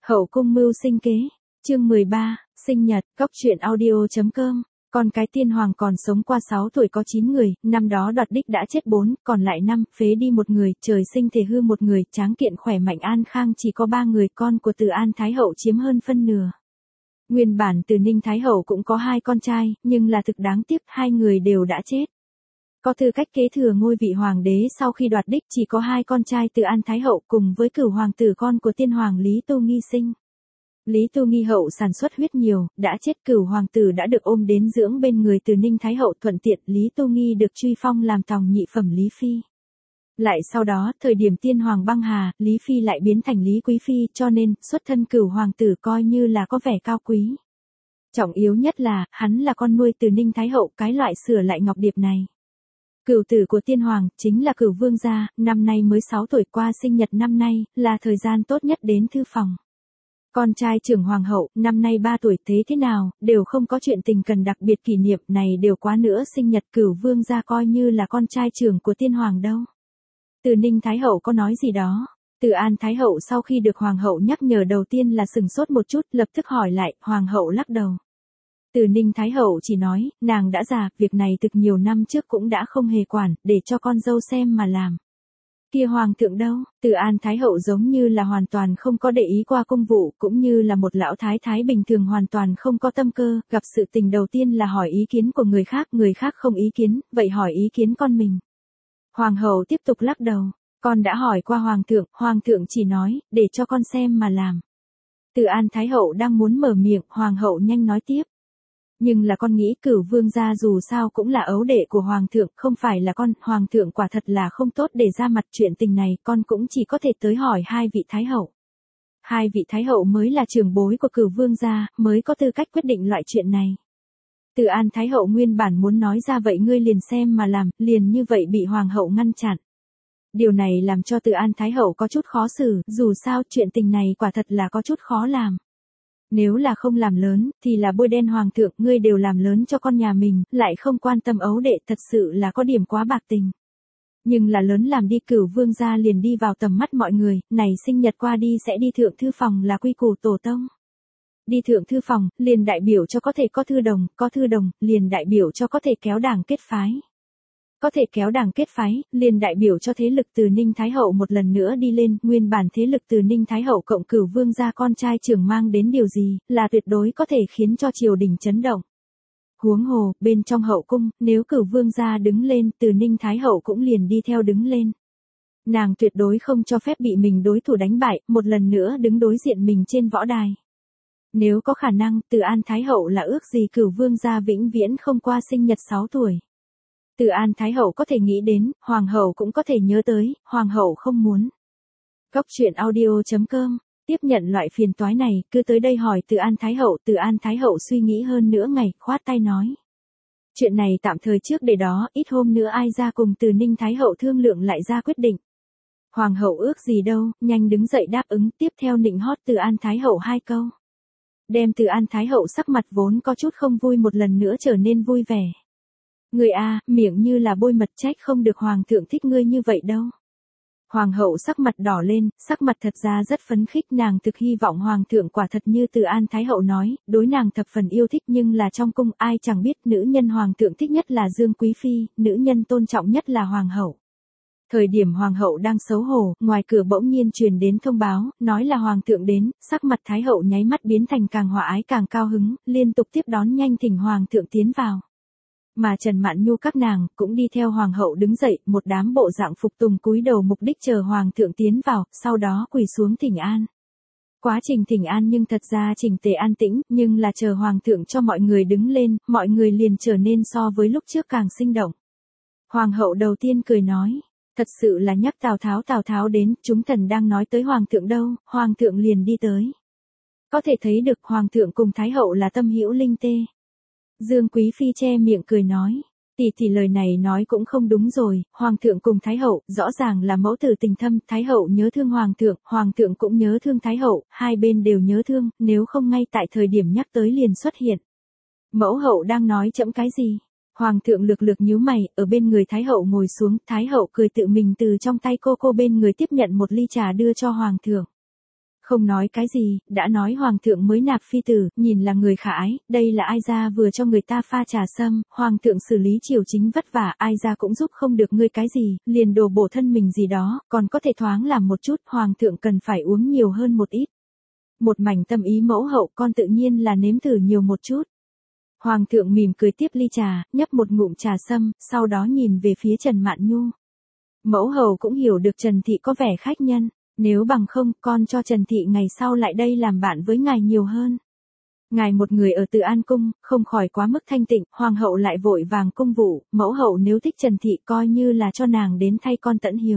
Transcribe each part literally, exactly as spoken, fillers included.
Hậu cung mưu sinh kế, chương mười ba, sinh nhật, cóc truyện audio.com. Con cái tiên hoàng còn sống qua sáu tuổi có chín người, năm đó đoạt đích đã chết bốn, còn lại năm, phế đi một người, trời sinh thể hư một người, tráng kiện khỏe mạnh an khang chỉ có ba người, con của Từ An Thái Hậu chiếm hơn phân nửa. Nguyên bản Từ Ninh Thái Hậu cũng có hai con trai, nhưng là thực đáng tiếc, hai người đều đã chết. Có tư cách kế thừa ngôi vị hoàng đế sau khi đoạt đích chỉ có hai con trai Từ An Thái Hậu cùng với cửu hoàng tử con của tiên hoàng Lý Tô Nghi sinh. Lý Tô Nghi hậu sản xuất huyết nhiều, đã chết, cửu hoàng tử đã được ôm đến dưỡng bên người Từ Ninh Thái Hậu, thuận tiện Lý Tô Nghi được truy phong làm tòng nhị phẩm Lý Phi. Lại sau đó, thời điểm tiên hoàng băng hà, Lý Phi lại biến thành Lý Quý Phi, cho nên, xuất thân cửu hoàng tử coi như là có vẻ cao quý. Trọng yếu nhất là, hắn là con nuôi Từ Ninh Thái Hậu, cái loại sửa lại ngọc điệp này. Cửu tử của tiên hoàng, chính là cửu vương gia, năm nay mới sáu tuổi, qua sinh nhật năm nay, là thời gian tốt nhất đến thư phòng. Con trai trưởng hoàng hậu, năm nay ba tuổi, thế thế nào, đều không có chuyện tình cần đặc biệt kỷ niệm, này đều quá nữa sinh nhật cửu vương gia coi như là con trai trưởng của tiên hoàng đâu. Từ Ninh Thái Hậu có nói gì đó. Từ An Thái Hậu sau khi được hoàng hậu nhắc nhở đầu tiên là sừng sốt một chút, lập tức hỏi lại, hoàng hậu lắc đầu. Từ Ninh Thái Hậu chỉ nói, nàng đã già, việc này thực nhiều năm trước cũng đã không hề quản, để cho con dâu xem mà làm. Kia hoàng thượng đâu? Từ An Thái Hậu giống như là hoàn toàn không có để ý qua công vụ, cũng như là một lão thái thái bình thường hoàn toàn không có tâm cơ, gặp sự tình đầu tiên là hỏi ý kiến của người khác, người khác không ý kiến, vậy hỏi ý kiến con mình. Hoàng hậu tiếp tục lắc đầu, con đã hỏi qua hoàng thượng, hoàng thượng chỉ nói, để cho con xem mà làm. Từ An Thái Hậu đang muốn mở miệng, hoàng hậu nhanh nói tiếp. Nhưng là con nghĩ cửu vương gia dù sao cũng là ấu đệ của hoàng thượng, không phải là con, hoàng thượng quả thật là không tốt để ra mặt chuyện tình này, con cũng chỉ có thể tới hỏi hai vị thái hậu. Hai vị thái hậu mới là trưởng bối của cửu vương gia, mới có tư cách quyết định loại chuyện này. Từ An Thái Hậu nguyên bản muốn nói ra vậy ngươi liền xem mà làm, liền như vậy bị hoàng hậu ngăn chặn. Điều này làm cho Từ An Thái Hậu có chút khó xử, dù sao chuyện tình này quả thật là có chút khó làm. Nếu là không làm lớn, thì là bôi đen hoàng thượng, ngươi đều làm lớn cho con nhà mình, lại không quan tâm ấu đệ, thật sự là có điểm quá bạc tình. Nhưng là lớn làm đi, cửu vương gia liền đi vào tầm mắt mọi người, này sinh nhật qua đi sẽ đi thượng thư phòng là quy củ tổ tông. Đi thượng thư phòng, liền đại biểu cho có thể có thư đồng, có thư đồng, liền đại biểu cho có thể kéo đảng kết phái. Có thể kéo đảng kết phái, liền đại biểu cho thế lực Từ Ninh Thái Hậu một lần nữa đi lên, nguyên bản thế lực Từ Ninh Thái Hậu cộng cửu vương gia con trai trưởng mang đến điều gì, là tuyệt đối có thể khiến cho triều đình chấn động. Huống hồ, bên trong hậu cung, nếu cửu vương gia đứng lên, Từ Ninh Thái Hậu cũng liền đi theo đứng lên. Nàng tuyệt đối không cho phép bị mình đối thủ đánh bại, một lần nữa đứng đối diện mình trên võ đài. Nếu có khả năng, Từ An Thái Hậu là ước gì cửu vương gia vĩnh viễn không qua sinh nhật sáu tuổi. Từ An Thái Hậu có thể nghĩ đến, hoàng hậu cũng có thể nhớ tới, hoàng hậu không muốn. Cóc truyện audio.com, tiếp nhận loại phiền toái này, cứ tới đây hỏi Từ An Thái Hậu, Từ An Thái Hậu suy nghĩ hơn nửa ngày, khoát tay nói. Chuyện này tạm thời trước để đó, ít hôm nữa ai ra cùng Từ Ninh Thái Hậu thương lượng lại ra quyết định. Hoàng hậu ước gì đâu, nhanh đứng dậy đáp ứng, tiếp theo nịnh hót Từ An Thái Hậu hai câu. Đem Từ An Thái Hậu sắc mặt vốn có chút không vui một lần nữa trở nên vui vẻ. Người a, miệng như là bôi mật, trách không được hoàng thượng thích ngươi như vậy đâu. Hoàng hậu sắc mặt đỏ lên, sắc mặt thật ra rất phấn khích, nàng thực hy vọng hoàng thượng quả thật như Từ An Thái Hậu nói, đối nàng thập phần yêu thích, nhưng là trong cung ai chẳng biết nữ nhân hoàng thượng thích nhất là Dương Quý Phi, nữ nhân tôn trọng nhất là hoàng hậu. Thời điểm hoàng hậu đang xấu hổ, ngoài cửa bỗng nhiên truyền đến thông báo, nói là hoàng thượng đến, sắc mặt thái hậu nháy mắt biến thành càng hòa ái càng cao hứng, liên tục tiếp đón nhanh thỉnh hoàng thượng tiến vào. Mà Trần Mạn Nhu các nàng cũng đi theo hoàng hậu đứng dậy, một đám bộ dạng phục tùng cúi đầu mục đích chờ hoàng thượng tiến vào, sau đó quỳ xuống thỉnh an. Quá trình thỉnh an nhưng thật ra chỉnh tề an tĩnh, nhưng là chờ hoàng thượng cho mọi người đứng lên, mọi người liền trở nên so với lúc trước càng sinh động. Hoàng hậu đầu tiên cười nói, thật sự là nhắc Tào Tháo Tào Tháo đến, chúng thần đang nói tới hoàng thượng đâu, hoàng thượng liền đi tới. Có thể thấy được hoàng thượng cùng thái hậu là tâm hữu linh tê. Dương Quý Phi che miệng cười nói, tỷ tỷ lời này nói cũng không đúng rồi, hoàng thượng cùng thái hậu, rõ ràng là mẫu tử tình thâm, thái hậu nhớ thương hoàng thượng, hoàng thượng cũng nhớ thương thái hậu, hai bên đều nhớ thương, nếu không ngay tại thời điểm nhắc tới liền xuất hiện. Mẫu hậu đang nói chậm cái gì? Hoàng thượng lược lược nhíu mày, ở bên người thái hậu ngồi xuống, thái hậu cười tự mình từ trong tay cô cô bên người tiếp nhận một ly trà đưa cho hoàng thượng. Không nói cái gì, đã nói hoàng thượng mới nạp phi tử, nhìn là người khả ái, đây là ai ra vừa cho người ta pha trà sâm, hoàng thượng xử lý triều chính vất vả, ai ra cũng giúp không được ngươi cái gì, liền đồ bổ thân mình gì đó, còn có thể thoáng làm một chút, hoàng thượng cần phải uống nhiều hơn một ít. Một mảnh tâm ý mẫu hậu con tự nhiên là nếm thử nhiều một chút. Hoàng thượng mỉm cười tiếp ly trà, nhấp một ngụm trà sâm, sau đó nhìn về phía Trần Mạn Nhu. Mẫu hậu cũng hiểu được Trần Thị có vẻ khách nhân, nếu bằng không con cho Trần Thị ngày sau lại đây làm bạn với ngài nhiều hơn. Ngài một người ở Từ An Cung, không khỏi quá mức thanh tịnh, hoàng hậu lại vội vàng cung vụ, mẫu hậu nếu thích Trần Thị coi như là cho nàng đến thay con tẫn hiếu.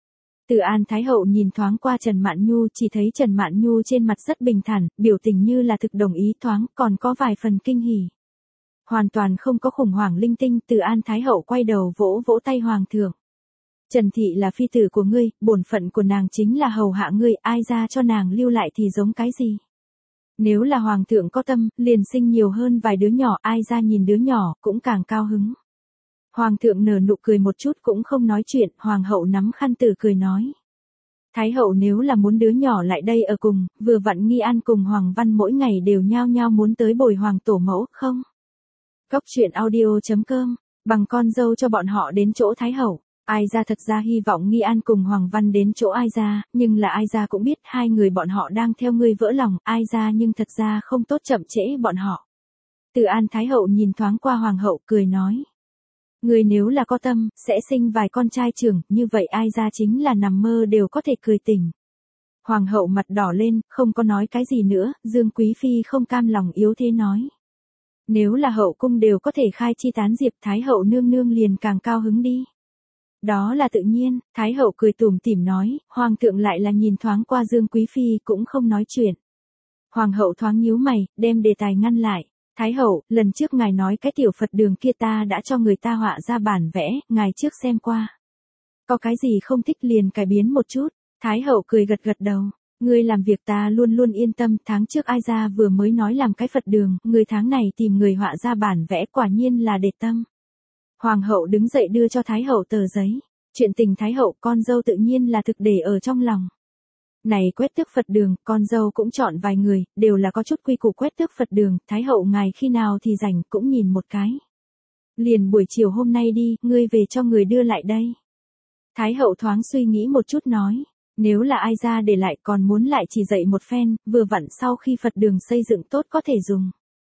Từ An Thái hậu nhìn thoáng qua Trần Mạn Nhu, chỉ thấy Trần Mạn Nhu trên mặt rất bình thản, biểu tình như là thực đồng ý thoáng, còn có vài phần kinh hỉ. Hoàn toàn không có khủng hoảng linh tinh, Từ An Thái hậu quay đầu vỗ vỗ tay hoàng thượng. Trần Thị là phi tử của ngươi, bổn phận của nàng chính là hầu hạ ngươi, ai ra cho nàng lưu lại thì giống cái gì. Nếu là hoàng thượng có tâm, liền sinh nhiều hơn vài đứa nhỏ, ai ra nhìn đứa nhỏ, cũng càng cao hứng. Hoàng thượng nở nụ cười một chút cũng không nói chuyện, hoàng hậu nắm khăn tử cười nói. Thái hậu nếu là muốn đứa nhỏ lại đây ở cùng, vừa vặn Nghi An cùng Hoàng Văn mỗi ngày đều nhao nhao muốn tới bồi hoàng tổ mẫu, không? Cốc truyện audio chấm com, bằng con dâu cho bọn họ đến chỗ Thái hậu. Ai ra thật ra hy vọng Nghi An cùng Hoàng Văn đến chỗ ai ra, nhưng là ai ra cũng biết hai người bọn họ đang theo ngươi vỡ lòng, ai ra nhưng thật ra không tốt chậm trễ bọn họ. Từ An Thái hậu nhìn thoáng qua hoàng hậu cười nói. Người nếu là có tâm, sẽ sinh vài con trai trưởng, như vậy ai ra chính là nằm mơ đều có thể cười tỉnh. Hoàng hậu mặt đỏ lên, không có nói cái gì nữa, Dương Quý Phi không cam lòng yếu thế nói. Nếu là hậu cung đều có thể khai chi tán diệp, Thái hậu nương nương liền càng cao hứng đi. Đó là tự nhiên, Thái hậu cười tủm tỉm nói, hoàng thượng lại là nhìn thoáng qua Dương Quý Phi cũng không nói chuyện. Hoàng hậu thoáng nhíu mày, đem đề tài ngăn lại. Thái hậu, lần trước ngài nói cái tiểu Phật đường kia ta đã cho người ta họa ra bản vẽ, ngài trước xem qua. Có cái gì không thích liền cải biến một chút. Thái hậu cười gật gật đầu. Ngươi làm việc ta luôn luôn yên tâm, tháng trước ai ra vừa mới nói làm cái Phật đường, người tháng này tìm người họa ra bản vẽ quả nhiên là để tâm. Hoàng hậu đứng dậy đưa cho Thái hậu tờ giấy. Chuyện tình Thái hậu con dâu tự nhiên là thực để ở trong lòng. Này quét tước Phật đường, con dâu cũng chọn vài người, đều là có chút quy củ quét tước Phật đường, Thái hậu ngài khi nào thì rảnh cũng nhìn một cái. Liền buổi chiều hôm nay đi, ngươi về cho người đưa lại đây. Thái hậu thoáng suy nghĩ một chút nói, nếu là ai ra để lại còn muốn lại chỉ dạy một phen, vừa vặn sau khi Phật đường xây dựng tốt có thể dùng.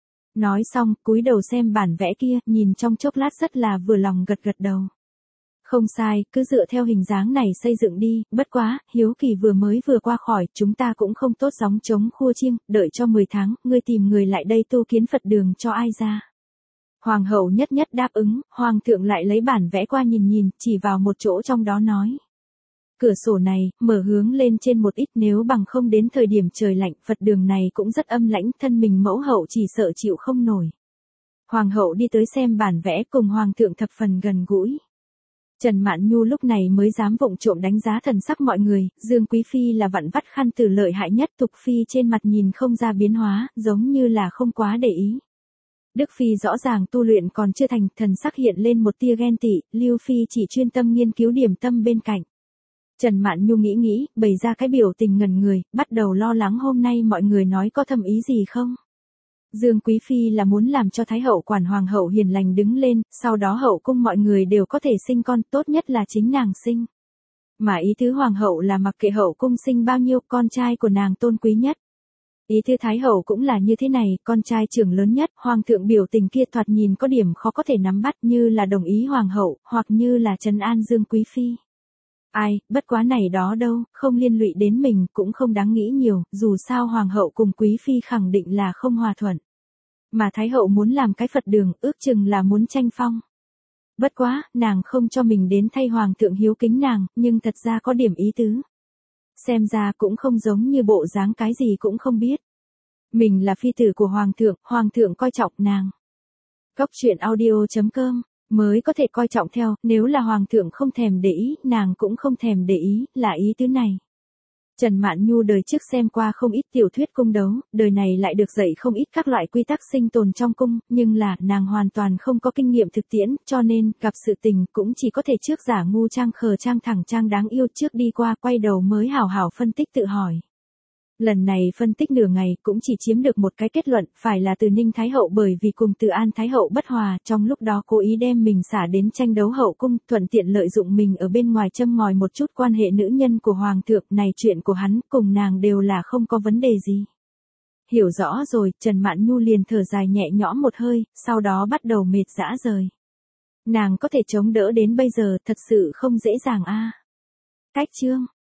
Nói xong, cúi đầu xem bản vẽ kia, nhìn trong chốc lát rất là vừa lòng gật gật đầu. Không sai, cứ dựa theo hình dáng này xây dựng đi, bất quá, hiếu kỳ vừa mới vừa qua khỏi, chúng ta cũng không tốt gióng trống khua chiêng, đợi cho mười tháng, ngươi tìm người lại đây tu kiến Phật đường cho ai ra. Hoàng hậu nhất nhất đáp ứng, hoàng thượng lại lấy bản vẽ qua nhìn nhìn, chỉ vào một chỗ trong đó nói. Cửa sổ này, mở hướng lên trên một ít nếu bằng không đến thời điểm trời lạnh, Phật đường này cũng rất âm lãnh, thân mình mẫu hậu chỉ sợ chịu không nổi. Hoàng hậu đi tới xem bản vẽ cùng hoàng thượng thập phần gần gũi. Trần Mạn Nhu lúc này mới dám vụng trộm đánh giá thần sắc mọi người, Dương Quý Phi là vặn vắt khăn từ lợi hại nhất, Tục Phi trên mặt nhìn không ra biến hóa, giống như là không quá để ý. Đức Phi rõ ràng tu luyện còn chưa thành, thần sắc hiện lên một tia ghen tị, Lưu Phi chỉ chuyên tâm nghiên cứu điểm tâm bên cạnh. Trần Mạn Nhu nghĩ nghĩ, bày ra cái biểu tình ngẩn người, bắt đầu lo lắng hôm nay mọi người nói có thầm ý gì không. Dương Quý Phi là muốn làm cho Thái hậu quản hoàng hậu hiền lành đứng lên, sau đó hậu cung mọi người đều có thể sinh con, tốt nhất là chính nàng sinh. Mà ý tứ hoàng hậu là mặc kệ hậu cung sinh bao nhiêu, con trai của nàng tôn quý nhất. Ý tứ Thái hậu cũng là như thế này, con trai trưởng lớn nhất, hoàng thượng biểu tình kia thoạt nhìn có điểm khó có thể nắm bắt, như là đồng ý hoàng hậu, hoặc như là trấn an Dương Quý Phi. Ai, bất quá này đó đâu, không liên lụy đến mình, cũng không đáng nghĩ nhiều, dù sao hoàng hậu cùng Quý Phi khẳng định là không hòa thuận. Mà Thái hậu muốn làm cái Phật đường, ước chừng là muốn tranh phong. Bất quá, nàng không cho mình đến thay hoàng thượng hiếu kính nàng, nhưng thật ra có điểm ý tứ. Xem ra cũng không giống như bộ dáng cái gì cũng không biết. Mình là phi tử của hoàng thượng, hoàng thượng coi trọng nàng. Cốc truyện audio chấm com mới có thể coi trọng theo, nếu là hoàng thượng không thèm để ý, nàng cũng không thèm để ý, là ý tứ này. Trần Mạn Nhu đời trước xem qua không ít tiểu thuyết cung đấu, đời này lại được dạy không ít các loại quy tắc sinh tồn trong cung, nhưng là, nàng hoàn toàn không có kinh nghiệm thực tiễn, cho nên, gặp sự tình, cũng chỉ có thể trước giả ngu trang khờ trang thẳng trang đáng yêu trước đi qua, quay đầu mới hảo hảo phân tích tự hỏi. Lần này phân tích nửa ngày cũng chỉ chiếm được một cái kết luận, phải là từ Ninh Thái Hậu bởi vì cùng từ An Thái Hậu bất hòa, trong lúc đó cố ý đem mình xả đến tranh đấu hậu cung, thuận tiện lợi dụng mình ở bên ngoài châm ngòi một chút quan hệ nữ nhân của Hoàng thượng, này chuyện của hắn cùng nàng đều là không có vấn đề gì. Hiểu rõ rồi, Trần Mạn Nhu liền thở dài nhẹ nhõm một hơi, sau đó bắt đầu mệt rã rời. Nàng có thể chống đỡ đến bây giờ thật sự không dễ dàng a. Cách chương